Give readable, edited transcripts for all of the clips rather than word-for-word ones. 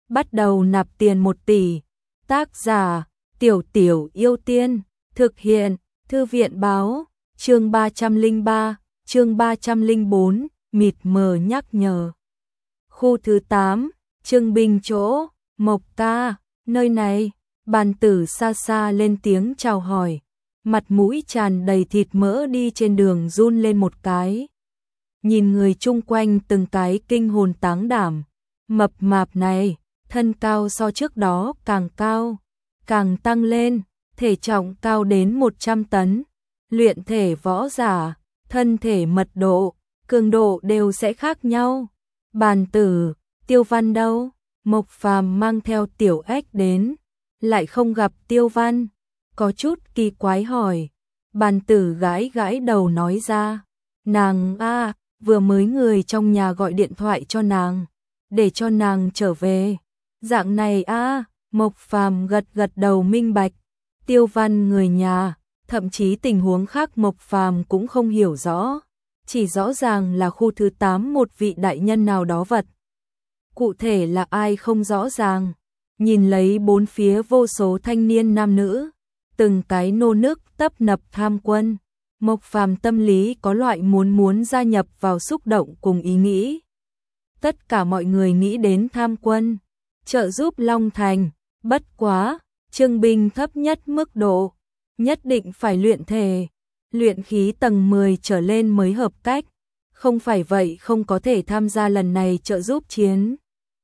bắt đầu nạp tiền 1 tỷ. Tác giả, Tiểu Tiểu Yêu Tiên, thực hiện, Thư viện báo, chương 303, chương 304, mịt mờ nhắc nhở. Khu thứ 8, Trương Bình chỗ, Mộc ca, nơi này, bàn tử xa xa lên tiếng chào hỏi, mặt mũi tràn đầy thịt mỡ đi trên đường run lên một cái. Nhìn người chung quanh từng cái kinh hồn táng đảm, mập mạp này, thân cao so trước đó càng cao, càng tăng lên, thể trọng cao đến 100 tấn, luyện thể võ giả, thân thể mật độ, cường độ đều sẽ khác nhau. Bàn tử, Tiêu Văn đâu? Mộc Phàm mang theo Tiểu Ếch đến, lại không gặp Tiêu Văn, có chút kỳ quái hỏi. Bàn tử gãi gãi đầu nói ra, nàng vừa mới người trong nhà gọi điện thoại cho nàng, để cho nàng trở về. Dạng này Mộc Phàm gật gật đầu minh bạch. Tiêu Văn người nhà, thậm chí tình huống khác Mộc Phàm cũng không hiểu rõ, chỉ rõ ràng là khu thứ 8 một vị đại nhân nào đó vật. Cụ thể là ai không rõ ràng. Nhìn lấy bốn phía vô số thanh niên nam nữ, từng cái nô nức tấp nập tham quân, Mộc Phàm tâm lý có loại muốn gia nhập vào xúc động cùng ý nghĩ. Tất cả mọi người nghĩ đến tham quân, trợ giúp Long Thành, bất quá, Trương Bình thấp nhất mức độ, nhất định phải luyện thể, luyện khí tầng 10 trở lên mới hợp cách, không phải vậy không có thể tham gia lần này trợ giúp chiến.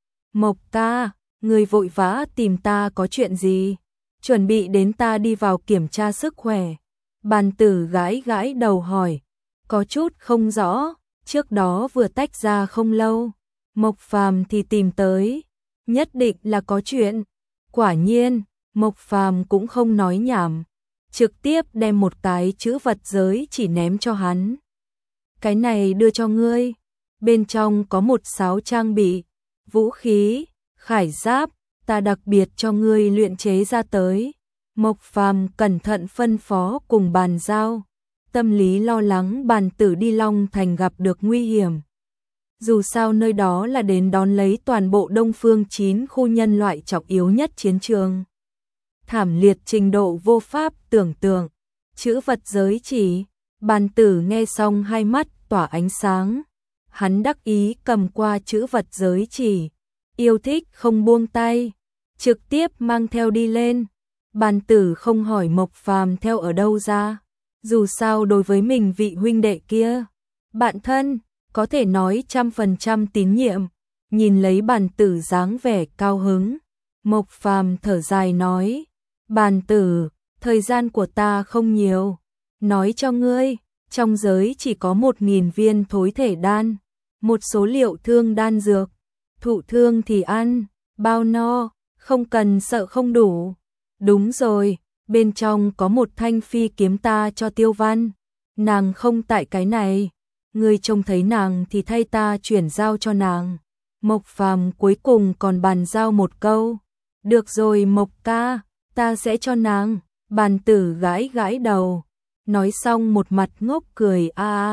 Mộc ca, người vội vã tìm ta có chuyện gì? Chuẩn bị đến ta đi vào kiểm tra sức khỏe. Bàn tử gãi gãi đầu hỏi, có chút không rõ, trước đó vừa tách ra không lâu, Mộc Phàm thì tìm tới, nhất định là có chuyện. Quả nhiên, Mộc Phàm cũng không nói nhảm, trực tiếp đem một cái chữ vật giới chỉ ném cho hắn. Cái này đưa cho ngươi, bên trong có một sáo trang bị, vũ khí, khải giáp, ta đặc biệt cho ngươi luyện chế ra tới. Mộc Phàm cẩn thận phân phó cùng bàn giao, tâm lý lo lắng bàn tử đi Long Thành gặp được nguy hiểm. Dù sao nơi đó là đến đón lấy toàn bộ Đông Phương 9 khu nhân loại trọng yếu nhất chiến trường. Thảm liệt trình độ vô pháp tưởng tượng, chữ vật giới chỉ, bàn tử nghe xong hai mắt tỏa ánh sáng. Hắn đắc ý cầm qua chữ vật giới chỉ, yêu thích không buông tay, trực tiếp mang theo đi lên. Bàn tử không hỏi Mộc Phàm theo ở đâu ra, dù sao đối với mình vị huynh đệ kia, bạn thân, có thể nói 100% tín nhiệm. Nhìn lấy bàn tử dáng vẻ cao hứng, Mộc Phàm thở dài nói, bàn tử, thời gian của ta không nhiều, nói cho ngươi, trong giới chỉ có 1.000 viên thối thể đan, một số liệu thương đan dược, thụ thương thì ăn, bao no, không cần sợ không đủ. Đúng rồi, bên trong có một thanh phi kiếm ta cho Tiêu Văn, nàng không tại cái này, ngươi trông thấy nàng thì thay ta chuyển giao cho nàng. Mộc Phàm cuối cùng còn bàn giao một câu, được rồi Mộc ca, ta sẽ cho nàng. Bàn tử gãi gãi đầu, nói xong một mặt ngốc cười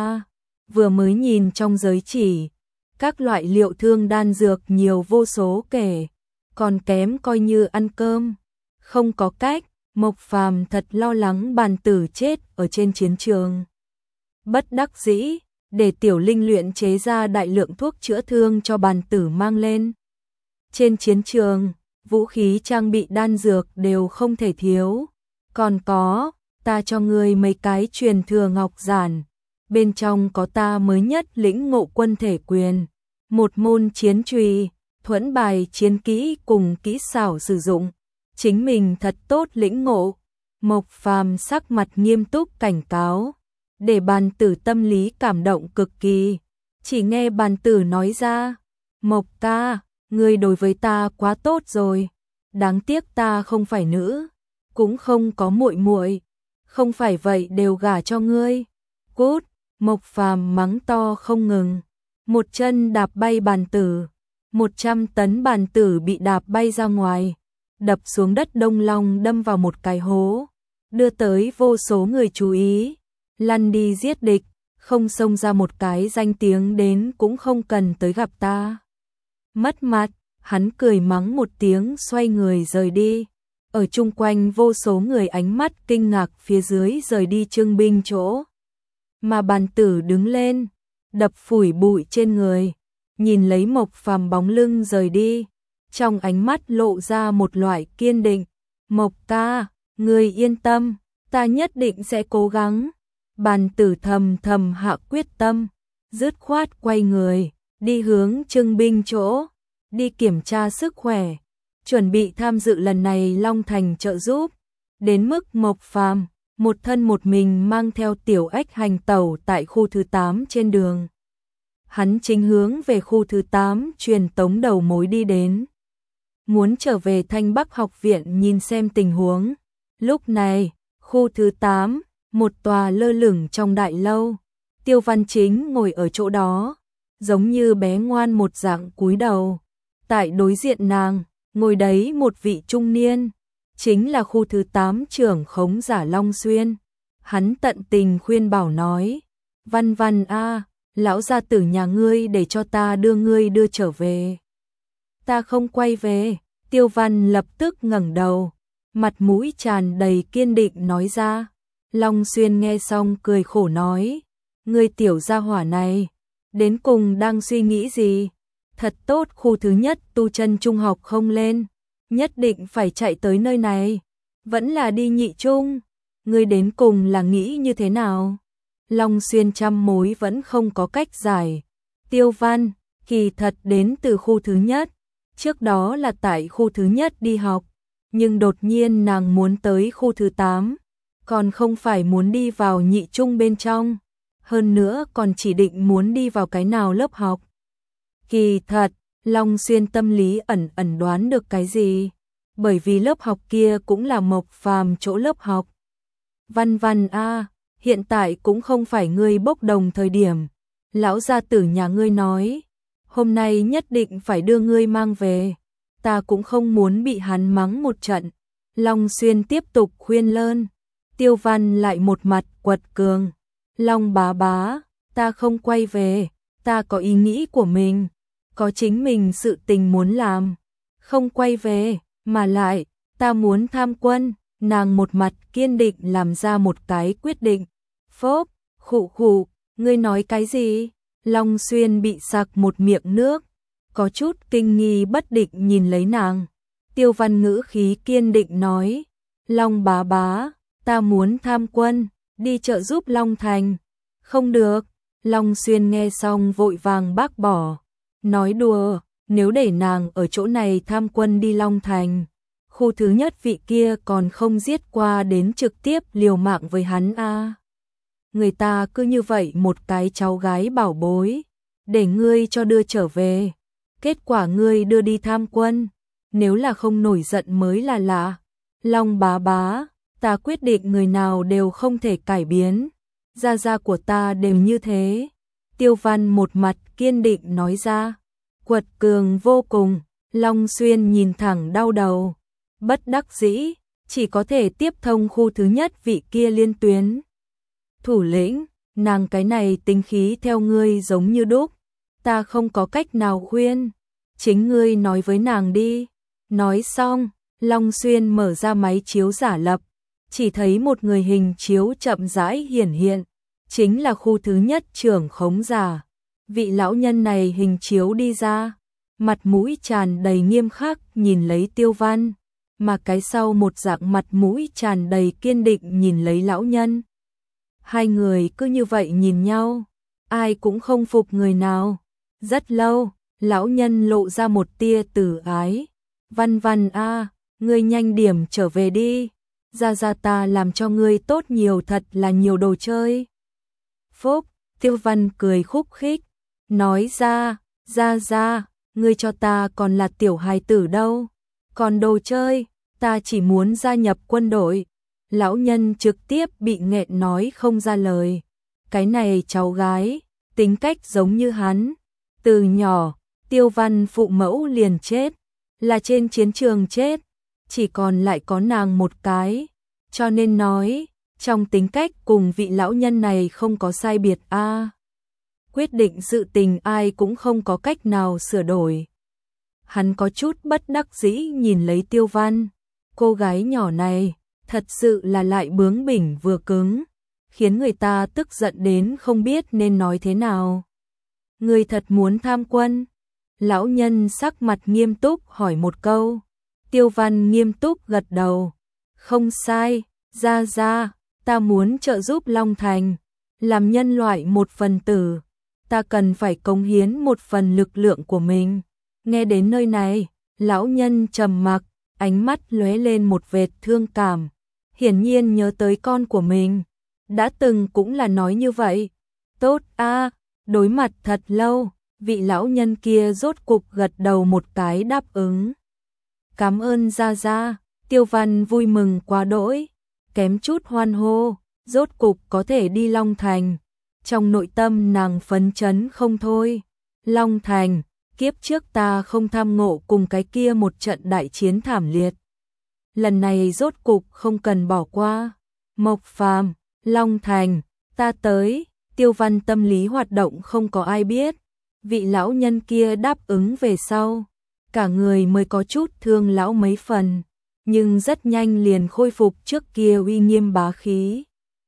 vừa mới nhìn trong giới chỉ, các loại liệu thương đan dược nhiều vô số kể, còn kém coi như ăn cơm. Không có cách, Mộc Phàm thật lo lắng bàn tử chết ở trên chiến trường. Bất đắc dĩ, để Tiểu Linh luyện chế ra đại lượng thuốc chữa thương cho bàn tử mang lên. Trên chiến trường, vũ khí trang bị đan dược đều không thể thiếu. Còn có, ta cho ngươi mấy cái truyền thừa ngọc giản, bên trong có ta mới nhất lĩnh ngộ quân thể quyền, một môn chiến chùy, thuẫn bài chiến kỹ cùng kỹ xảo sử dụng, chính mình thật tốt lĩnh ngộ. Mộc Phàm sắc mặt nghiêm túc cảnh cáo, để bàn tử tâm lý cảm động cực kỳ. Chỉ nghe bàn tử nói ra, Mộc ca, ngươi đối với ta quá tốt rồi, đáng tiếc ta không phải nữ, cũng không có muội muội, không phải vậy đều gả cho ngươi. Cút! Mộc Phàm mắng to không ngừng, một chân đạp bay bàn tử, 100 tấn bàn tử bị đạp bay ra ngoài, đập xuống đất Đông Long đâm vào một cái hố, đưa tới vô số người chú ý. Lăn đi giết địch, không xông ra một cái danh tiếng đến cũng không cần tới gặp ta. Mất mặt, Hắn cười mắng một tiếng xoay người rời đi. Ở chung quanh vô số người ánh mắt kinh ngạc phía dưới rời đi Trương Binh chỗ. Mà Bàn Tử đứng lên, đập phủi bụi trên người, nhìn lấy Mộc Phàm bóng lưng rời đi, trong ánh mắt lộ ra một loại kiên định. Mộc ca, ngươi yên tâm, ta nhất định sẽ cố gắng. Bàn Tử thầm thầm hạ quyết tâm, dứt khoát quay người, đi hướng Trương Binh chỗ, đi kiểm tra sức khỏe, chuẩn bị tham dự lần này Long Thành trợ giúp. Đến mức Mộc Phàm một thân một mình mang theo Tiểu Ếch hành tẩu tại khu thứ 8 trên đường. Hắn chính hướng về khu thứ 8 truyền tống đầu mối đi đến. Muốn trở về Thanh Bắc học viện nhìn xem tình huống. Lúc này, khu thứ 8, một tòa lơ lửng trong đại lâu. Tiêu Văn Chính ngồi ở chỗ đó, giống như bé ngoan một dạng cúi đầu. Tại đối diện nàng, ngồi đấy một vị trung niên, chính là khu thứ 8 trưởng khống giả Long Xuyên. Hắn tận tình khuyên bảo nói, Văn Văn a, lão gia tử nhà ngươi để cho ta đưa ngươi đưa trở về. Ta không quay về. Tiêu Văn lập tức ngẩng đầu, mặt mũi tràn đầy kiên định nói ra. Long Xuyên nghe xong cười khổ nói, ngươi tiểu gia hỏa này, đến cùng đang suy nghĩ gì? Thật tốt khu thứ nhất tu chân trung học không lên, nhất định phải chạy tới nơi này, vẫn là đi nhị trung, ngươi đến cùng là nghĩ như thế nào? Long Xuyên trăm mối vẫn không có cách giải. Tiêu Văn, kỳ thật đến từ khu thứ nhất, trước đó là tại khu thứ nhất đi học, nhưng đột nhiên nàng muốn tới khu thứ 8, còn không phải muốn đi vào nhị trung bên trong, hơn nữa còn chỉ định muốn đi vào cái nào lớp học. Kỳ thật, Long Xuyên tâm lý ẩn ẩn đoán được cái gì, bởi vì lớp học kia cũng là Mộc Phàm chỗ lớp học. Văn Văn a, hiện tại cũng không phải ngươi bốc đồng thời điểm, lão gia tử nhà ngươi nói, hôm nay nhất định phải đưa ngươi mang về, ta cũng không muốn bị hắn mắng một trận. Long Xuyên tiếp tục khuyên lơn. Tiêu Văn lại một mặt quật cường, Long bá bá, ta không quay về, ta có ý nghĩ của mình, có chính mình sự tình muốn làm, không quay về, mà lại, ta muốn tham quân. Nàng một mặt kiên định làm ra một cái quyết định. Phốp, khụ khụ, ngươi nói cái gì? Long Xuyên bị sặc một miệng nước, có chút kinh nghi bất định nhìn lấy nàng. Tiêu Văn ngữ khí kiên định nói, Long bá bá, ta muốn tham quân, đi trợ giúp Long Thành. Không được. Long Xuyên nghe xong vội vàng bác bỏ, nói đùa, nếu để nàng ở chỗ này tham quân đi Long Thành, khu thứ nhất vị kia còn không giết qua đến trực tiếp liều mạng với hắn a. Người ta cứ như vậy một cái cháu gái bảo bối, để ngươi cho đưa trở về, kết quả ngươi đưa đi tham quân, nếu là không nổi giận mới là lạ. Long bá bá, ta quyết định người nào đều không thể cải biến, gia gia của ta đều như thế. Tiêu Văn một mặt kiên định nói ra, quật cường vô cùng. Long Xuyên nhìn thẳng đau đầu, bất đắc dĩ, chỉ có thể tiếp thông khu thứ nhất vị kia liên tuyến. Thủ lĩnh, nàng cái này tính khí theo ngươi giống như đúc, ta không có cách nào khuyên, chính ngươi nói với nàng đi. Nói xong, Long Xuyên mở ra máy chiếu giả lập, chỉ thấy một người hình chiếu chậm rãi hiển hiện, chính là khu thứ nhất trưởng khống giả. Vị lão nhân này hình chiếu đi ra, mặt mũi tràn đầy nghiêm khắc nhìn lấy Tiêu Văn, mà cái sau một dạng mặt mũi tràn đầy kiên định nhìn lấy lão nhân. Hai người cứ như vậy nhìn nhau, ai cũng không phục người nào. Rất lâu, lão nhân lộ ra một tia tử ái. Văn Văn a, ngươi nhanh điểm trở về đi, gia gia ta làm cho ngươi tốt nhiều, thật là nhiều đồ chơi. Phúc, Tiêu Văn cười khúc khích, nói ra, gia gia, ngươi cho ta còn là tiểu hài tử đâu, còn đồ chơi, ta chỉ muốn gia nhập quân đội. Lão nhân trực tiếp bị nghẹn nói không ra lời. Cái này cháu gái, tính cách giống như hắn. Từ nhỏ, Tiêu Văn phụ mẫu liền chết, là trên chiến trường chết, chỉ còn lại có nàng một cái, cho nên nói, trong tính cách cùng vị lão nhân này không có sai biệt a. Quyết định sự tình ai cũng không có cách nào sửa đổi. Hắn có chút bất đắc dĩ nhìn lấy Tiêu Văn. Cô gái nhỏ này, thật sự là lại bướng bỉnh vừa cứng, khiến người ta tức giận đến không biết nên nói thế nào. Người thật muốn tham quân? Lão nhân sắc mặt nghiêm túc hỏi một câu. Tiêu Văn nghiêm túc gật đầu. Không sai, ra, ta muốn trợ giúp Long Thành. Làm nhân loại một phần tử, ta cần phải cống hiến một phần lực lượng của mình. Nghe đến nơi này, lão nhân trầm mặc, ánh mắt lóe lên một vệt thương cảm. Hiển nhiên nhớ tới con của mình. Đã từng cũng là nói như vậy. Tốt a, đối mặt thật lâu, vị lão nhân kia rốt cục gật đầu một cái đáp ứng. Cảm ơn Gia. Tiêu Văn vui mừng quá đỗi, kém chút hoan hô, rốt cục có thể đi Long Thành. Trong nội tâm nàng phấn chấn không thôi. Long Thành, kiếp trước ta không tham ngộ cùng cái kia một trận đại chiến thảm liệt. Lần này rốt cục không cần bỏ qua. Mộc Phàm, Long Thành, ta tới. Tiêu Văn tâm lý hoạt động không có ai biết. Vị lão nhân kia đáp ứng về sau, cả người mới có chút thương lão mấy phần, nhưng rất nhanh liền khôi phục trước kia uy nghiêm bá khí.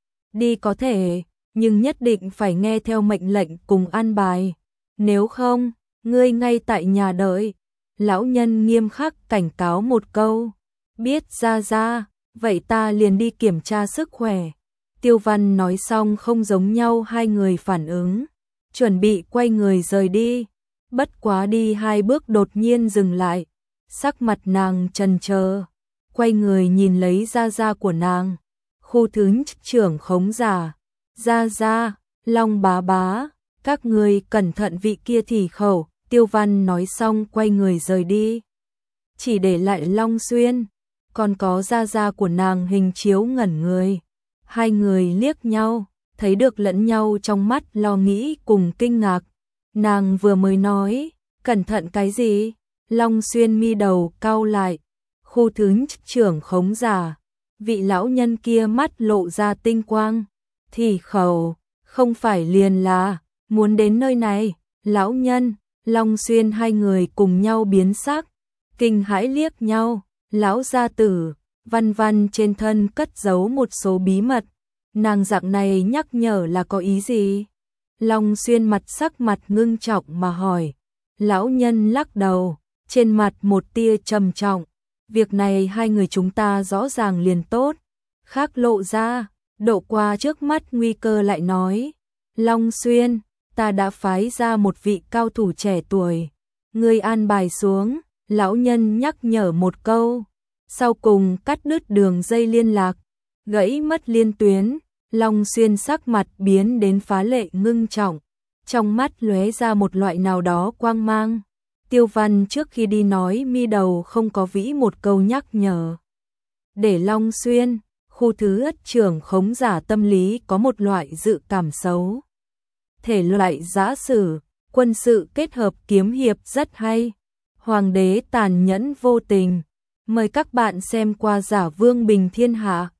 Đi có thể, nhưng nhất định phải nghe theo mệnh lệnh cùng an bài, nếu không, ngươi ngay tại nhà đợi. Lão nhân nghiêm khắc cảnh cáo một câu. Biết ra, vậy ta liền đi kiểm tra sức khỏe. Tiêu Văn nói xong không giống nhau hai người phản ứng, chuẩn bị quay người rời đi. Bất quá đi hai bước đột nhiên dừng lại, sắc mặt nàng chần chờ, quay người nhìn lấy Gia của nàng. Khu thứ trưởng Khống Giả, Gia, Long bá, các người cẩn thận vị kia thì khẩu. Tiêu Văn nói xong quay người rời đi, chỉ để lại Long Xuyên, còn có Gia của nàng hình chiếu ngẩn người. Hai người liếc nhau, thấy được lẫn nhau trong mắt lo nghĩ cùng kinh ngạc. Nàng vừa mới nói, cẩn thận cái gì? Long Xuyên mi đầu cau lại. Khu thứ trưởng Khống Giả, vị lão nhân kia mắt lộ ra tinh quang. Thì khẩu, không phải liền là muốn đến nơi này. Lão nhân, Long Xuyên hai người cùng nhau biến sắc, kinh hãi liếc nhau. Lão gia tử, Văn trên thân cất giấu một số bí mật. Nàng dạng này nhắc nhở là có ý gì? Long Xuyên sắc mặt ngưng trọng mà hỏi. Lão nhân lắc đầu, trên mặt một tia trầm trọng. Việc này hai người chúng ta rõ ràng liền tốt. Khác lộ ra, độ qua trước mắt nguy cơ lại nói. Long Xuyên, ta đã phái ra một vị cao thủ trẻ tuổi. Ngươi an bài xuống, lão nhân nhắc nhở một câu. Sau cùng cắt đứt đường dây liên lạc, gãy mất liên tuyến. Long Xuyên sắc mặt biến đến phá lệ ngưng trọng, trong mắt lóe ra một loại nào đó quang mang. Tiêu Văn trước khi đi nói mi đầu không có vĩ một câu nhắc nhở. Để Long Xuyên, khu thứ trưởng Khống Giả tâm lý có một loại dự cảm xấu. Thể loại giã sử, quân sự kết hợp kiếm hiệp rất hay. Hoàng đế tàn nhẫn vô tình. Mời các bạn xem qua Giả Vương Bình Thiên Hạ.